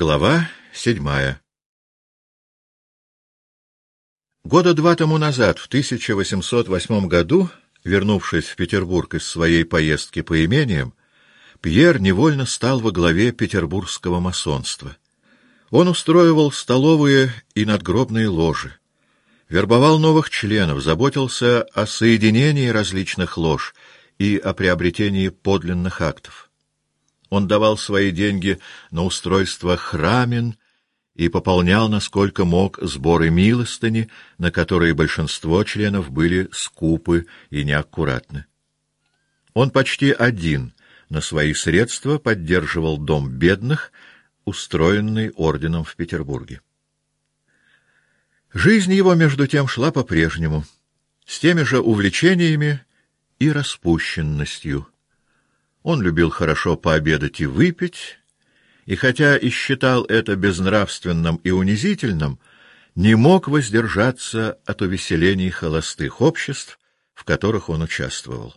Глава 7. Года два тому назад, в 1808 году, вернувшись в Петербург из своей поездки по имениям, Пьер невольно стал во главе петербургского масонства. Он устроивал столовые и надгробные ложи, вербовал новых членов, заботился о соединении различных лож и о приобретении подлинных актов. Он давал свои деньги на устройство храмин и пополнял, насколько мог, сборы милостыни, на которые большинство членов были скупы и неаккуратны. Он почти один на свои средства поддерживал дом бедных, устроенный орденом в Петербурге. Жизнь его, между тем, шла по-прежнему, с теми же увлечениями и распущенностью. Он любил хорошо пообедать и выпить, и хотя и считал это безнравственным и унизительным, не мог воздержаться от увеселений холостых обществ, в которых он участвовал.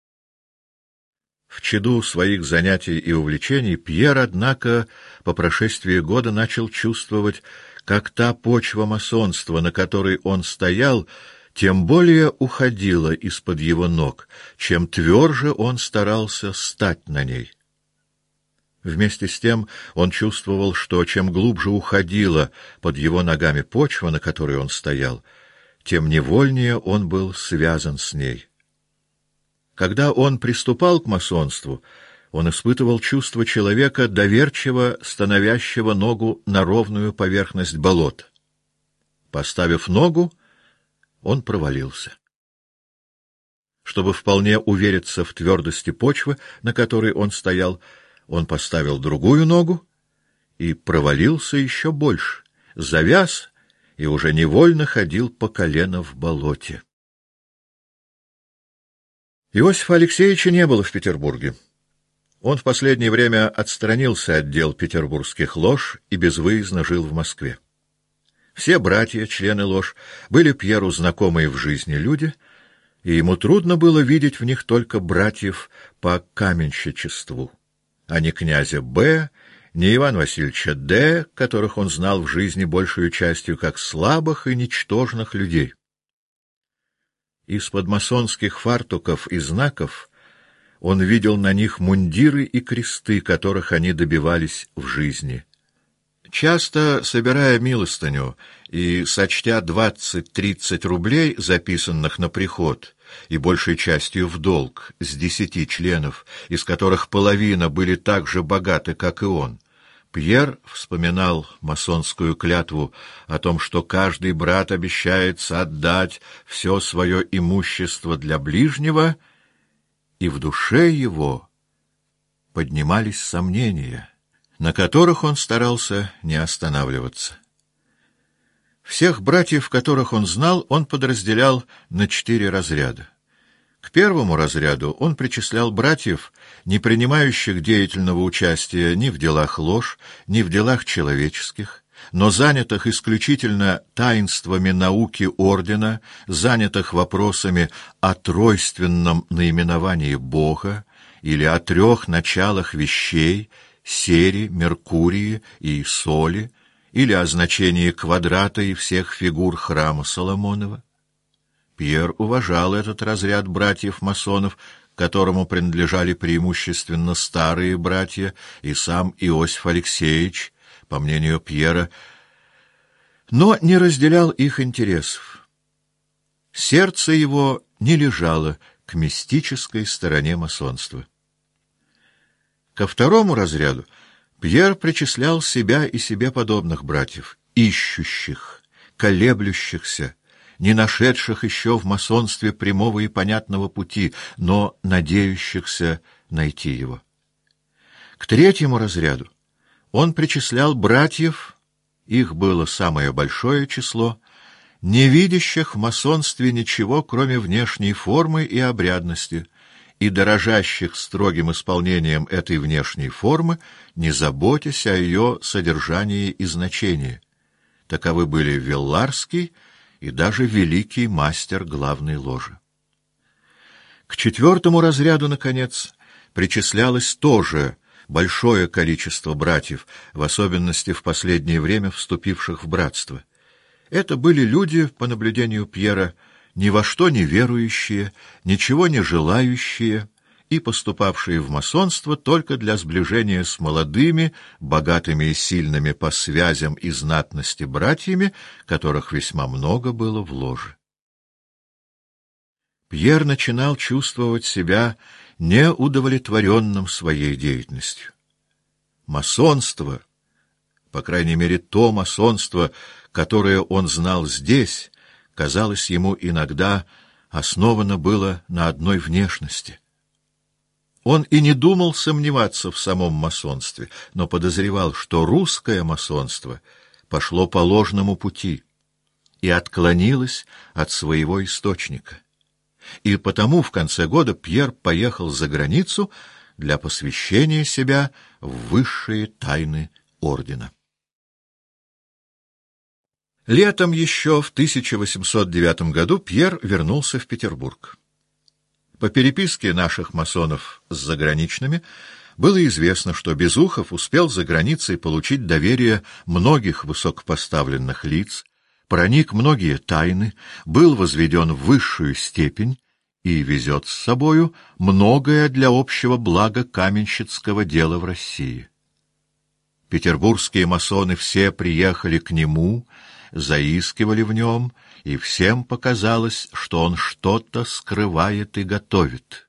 В чаду своих занятий и увлечений Пьер, однако, по прошествии года начал чувствовать, как та почва масонства, на которой он стоял, тем более уходила из-под его ног, чем тверже он старался стать на ней. Вместе с тем он чувствовал, что чем глубже уходила под его ногами почва, на которой он стоял, тем невольнее он был связан с ней. Когда он приступал к масонству, он испытывал чувство человека, доверчиво становящего ногу на ровную поверхность болота. Поставив ногу, он провалился. Чтобы вполне увериться в твердости почвы, на которой он стоял, он поставил другую ногу и провалился еще больше, завяз и уже невольно ходил по колено в болоте. Иосифа Алексеевича не было в Петербурге. Он в последнее время отстранился от дел петербургских лож и безвыездно жил в Москве. Все братья, члены лож, были Пьеру знакомые в жизни люди, и ему трудно было видеть в них только братьев по каменщичеству, а не князя Б., не Ивана Васильевича Д., которых он знал в жизни большую частью как слабых и ничтожных людей. Из-под масонских фартуков и знаков он видел на них мундиры и кресты, которых они добивались в жизни. Часто, собирая милостыню и сочтя 20-30 рублей, записанных на приход, и большей частью в долг, с 10 членов, из которых половина были так же богаты, как и он, Пьер вспоминал масонскую клятву о том, что каждый брат обещается отдать все свое имущество для ближнего, и в душе его поднимались сомнения, на которых он старался не останавливаться. Всех братьев, которых он знал, он подразделял на 4 разряда. К первому разряду он причислял братьев, не принимающих деятельного участия ни в делах лож, ни в делах человеческих, но занятых исключительно таинствами науки ордена, занятых вопросами о тройственном наименовании Бога или о 3 началах вещей — сере, Меркурии и соли, или о значении квадрата и всех фигур храма Соломонова. Пьер уважал этот разряд братьев-масонов, которому принадлежали преимущественно старые братья и сам Иосиф Алексеевич, по мнению Пьера, но не разделял их интересов. Сердце его не лежало к мистической стороне масонства. Ко второму разряду Пьер причислял себя и себе подобных братьев, ищущих, колеблющихся, не нашедших еще в масонстве прямого и понятного пути, но надеющихся найти его. К третьему разряду он причислял братьев, их было самое большое число, не видящих в масонстве ничего, кроме внешней формы и обрядности, и дорожащих строгим исполнением этой внешней формы, не заботясь о ее содержании и значении. Таковы были Вилларский и даже великий мастер главной ложи. К четвертому разряду, наконец, причислялось тоже большое количество братьев, в особенности в последнее время вступивших в братство. Это были люди, по наблюдению Пьера, ни во что не верующие, ничего не желающие и поступавшие в масонство только для сближения с молодыми, богатыми и сильными по связям и знатности братьями, которых весьма много было в ложе. Пьер начинал чувствовать себя неудовлетворенным своей деятельностью. Масонство, по крайней мере то масонство, которое он знал здесь, казалось ему иногда основано было на одной внешности. Он и не думал сомневаться в самом масонстве, но подозревал, что русское масонство пошло по ложному пути и отклонилось от своего источника. И потому в конце года Пьер поехал за границу для посвящения себя в высшие тайны ордена. Летом еще в 1809 году Пьер вернулся в Петербург. По переписке наших масонов с заграничными было известно, что Безухов успел за границей получить доверие многих высокопоставленных лиц, проник многие тайны, был возведен в высшую степень и везет с собою многое для общего блага каменщицкого дела в России. Петербургские масоны все приехали к нему, заискивали в нем, и всем показалось, что он что-то скрывает и готовит.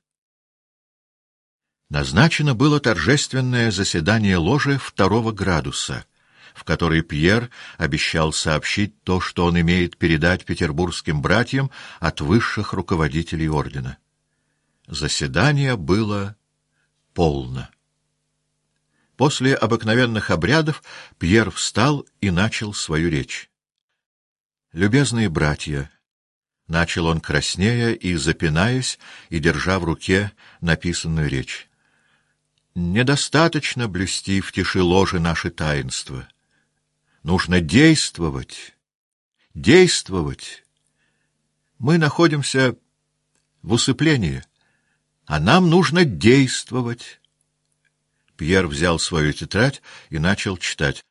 Назначено было торжественное заседание ложи 2 градуса, в которой Пьер обещал сообщить то, что он имеет передать петербургским братьям от высших руководителей ордена. Заседание было полно. После обыкновенных обрядов Пьер встал и начал свою речь. «Любезные братья», — начал он краснея и запинаясь, и держа в руке написанную речь, — «недостаточно блюсти в тиши ложи наши таинства. Нужно действовать, действовать. Мы находимся в усыплении, а нам нужно действовать». Пьер взял свою тетрадь и начал читать.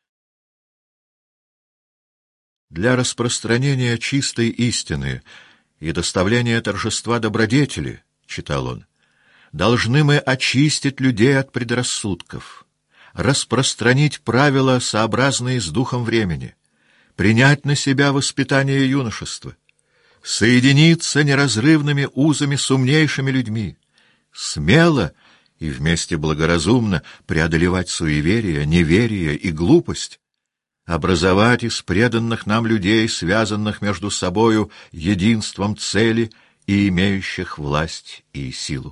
«Для распространения чистой истины и доставления торжества добродетели, — читал он, — должны мы очистить людей от предрассудков, распространить правила, сообразные с духом времени, принять на себя воспитание юношества, соединиться неразрывными узами с умнейшими людьми, смело и вместе благоразумно преодолевать суеверие, неверие и глупость, образовать из преданных нам людей, связанных между собою единством цели и имеющих власть и силу.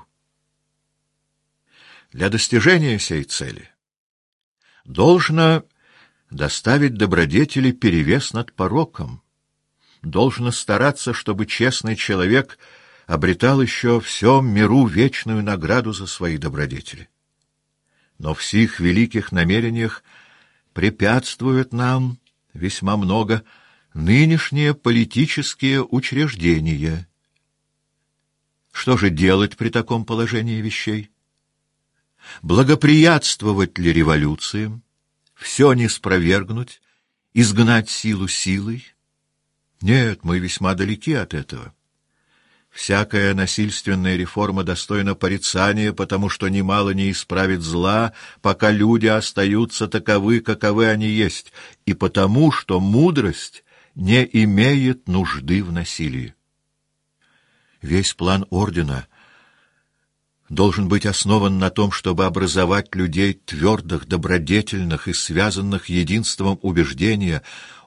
Для достижения сей цели должно доставить добродетели перевес над пороком, должно стараться, чтобы честный человек обретал еще в всем миру вечную награду за свои добродетели. Но в сих великих намерениях препятствуют нам весьма много нынешние политические учреждения. Что же делать при таком положении вещей? Благоприятствовать ли революциям? Все не спровергнуть? Изгнать силу силой? Нет, мы весьма далеки от этого. Всякая насильственная реформа достойна порицания, потому что немало не исправит зла, пока люди остаются таковы, каковы они есть, и потому что мудрость не имеет нужды в насилии. Весь план ордена должен быть основан на том, чтобы образовать людей твердых, добродетельных и связанных единством убеждения,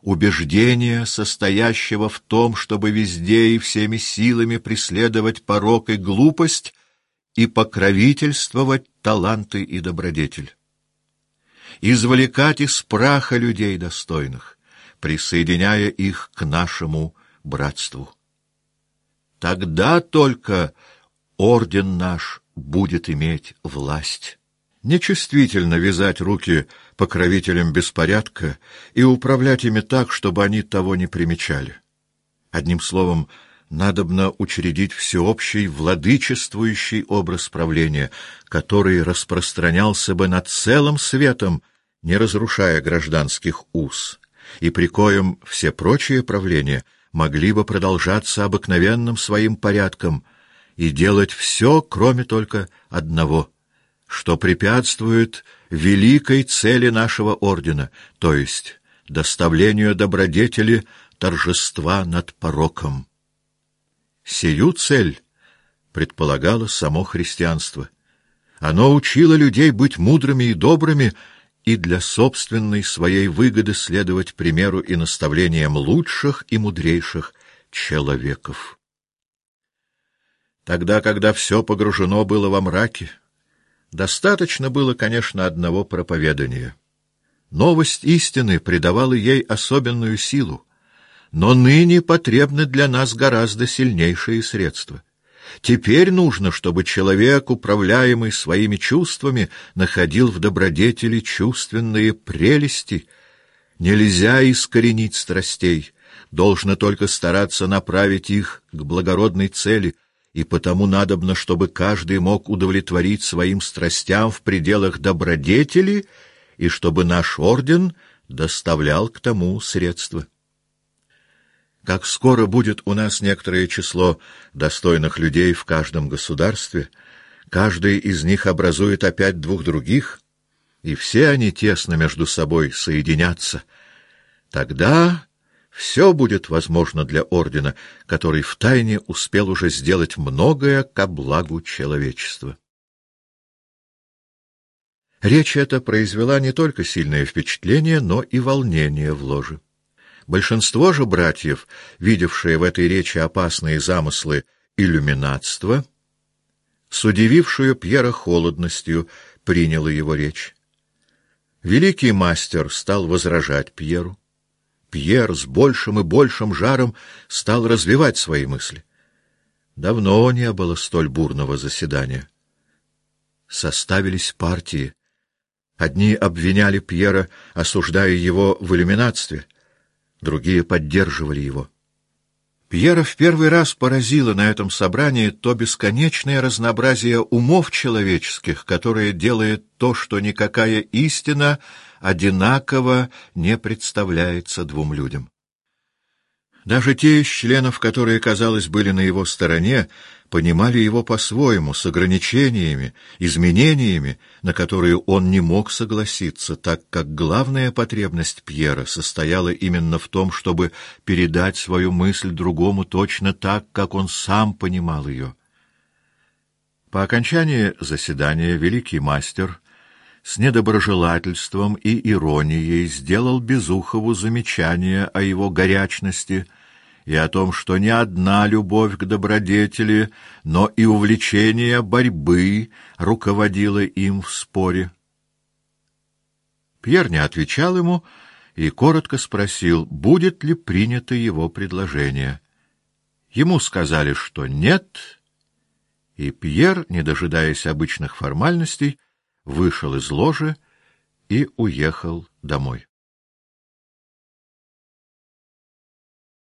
состоящего в том, чтобы везде и всеми силами преследовать порок и глупость и покровительствовать таланты и добродетель. Извлекать из праха людей достойных, присоединяя их к нашему братству. Тогда только орден наш будет иметь власть. Нечувствительно вязать руки покровителям беспорядка и управлять ими так, чтобы они того не примечали. Одним словом, надобно учредить всеобщий владычествующий образ правления, который распространялся бы над целым светом, не разрушая гражданских уз, и при коем все прочие правления могли бы продолжаться обыкновенным своим порядком и делать все, кроме только одного, что препятствует великой цели нашего ордена, то есть доставлению добродетели торжества над пороком. Сию цель предполагало само христианство. Оно учило людей быть мудрыми и добрыми и для собственной своей выгоды следовать примеру и наставлениям лучших и мудрейших человеков. Тогда, когда все погружено было во мраке, достаточно было, конечно, одного проповедания. Новость истины придавала ей особенную силу, но ныне потребны для нас гораздо сильнейшие средства. Теперь нужно, чтобы человек, управляемый своими чувствами, находил в добродетели чувственные прелести. Нельзя искоренить страстей, должно только стараться направить их к благородной цели, и потому надобно, чтобы каждый мог удовлетворить своим страстям в пределах добродетели, и чтобы наш орден доставлял к тому средства. Как скоро будет у нас некоторое число достойных людей в каждом государстве, каждый из них образует опять двух других, и все они тесно между собой соединятся, тогда все будет возможно для ордена, который втайне успел уже сделать многое ко благу человечества. Речь эта произвела не только сильное впечатление, но и волнение в ложе. Большинство же братьев, видевшие в этой речи опасные замыслы иллюминатства, с удивившую Пьера холодностью приняло его речь. Великий мастер стал возражать Пьеру. Пьер с большим и большим жаром стал развивать свои мысли. Давно не было столь бурного заседания. Составились партии. Одни обвиняли Пьера, осуждая его в иллюминатстве, другие поддерживали его. Пьера в первый раз поразило на этом собрании то бесконечное разнообразие умов человеческих, которое делает то, что никакая истина одинаково не представляется двум людям. Даже те из членов, которые, казалось, были на его стороне, понимали его по-своему, с ограничениями, изменениями, на которые он не мог согласиться, так как главная потребность Пьера состояла именно в том, чтобы передать свою мысль другому точно так, как он сам понимал ее. По окончании заседания великий мастер с недоброжелательством и иронией сделал Безухову замечание о его горячности и о том, что не одна любовь к добродетели, но и увлечение борьбы руководило им в споре. Пьер не отвечал ему и коротко спросил, будет ли принято его предложение. Ему сказали, что нет, и Пьер, не дожидаясь обычных формальностей, вышел из ложи и уехал домой.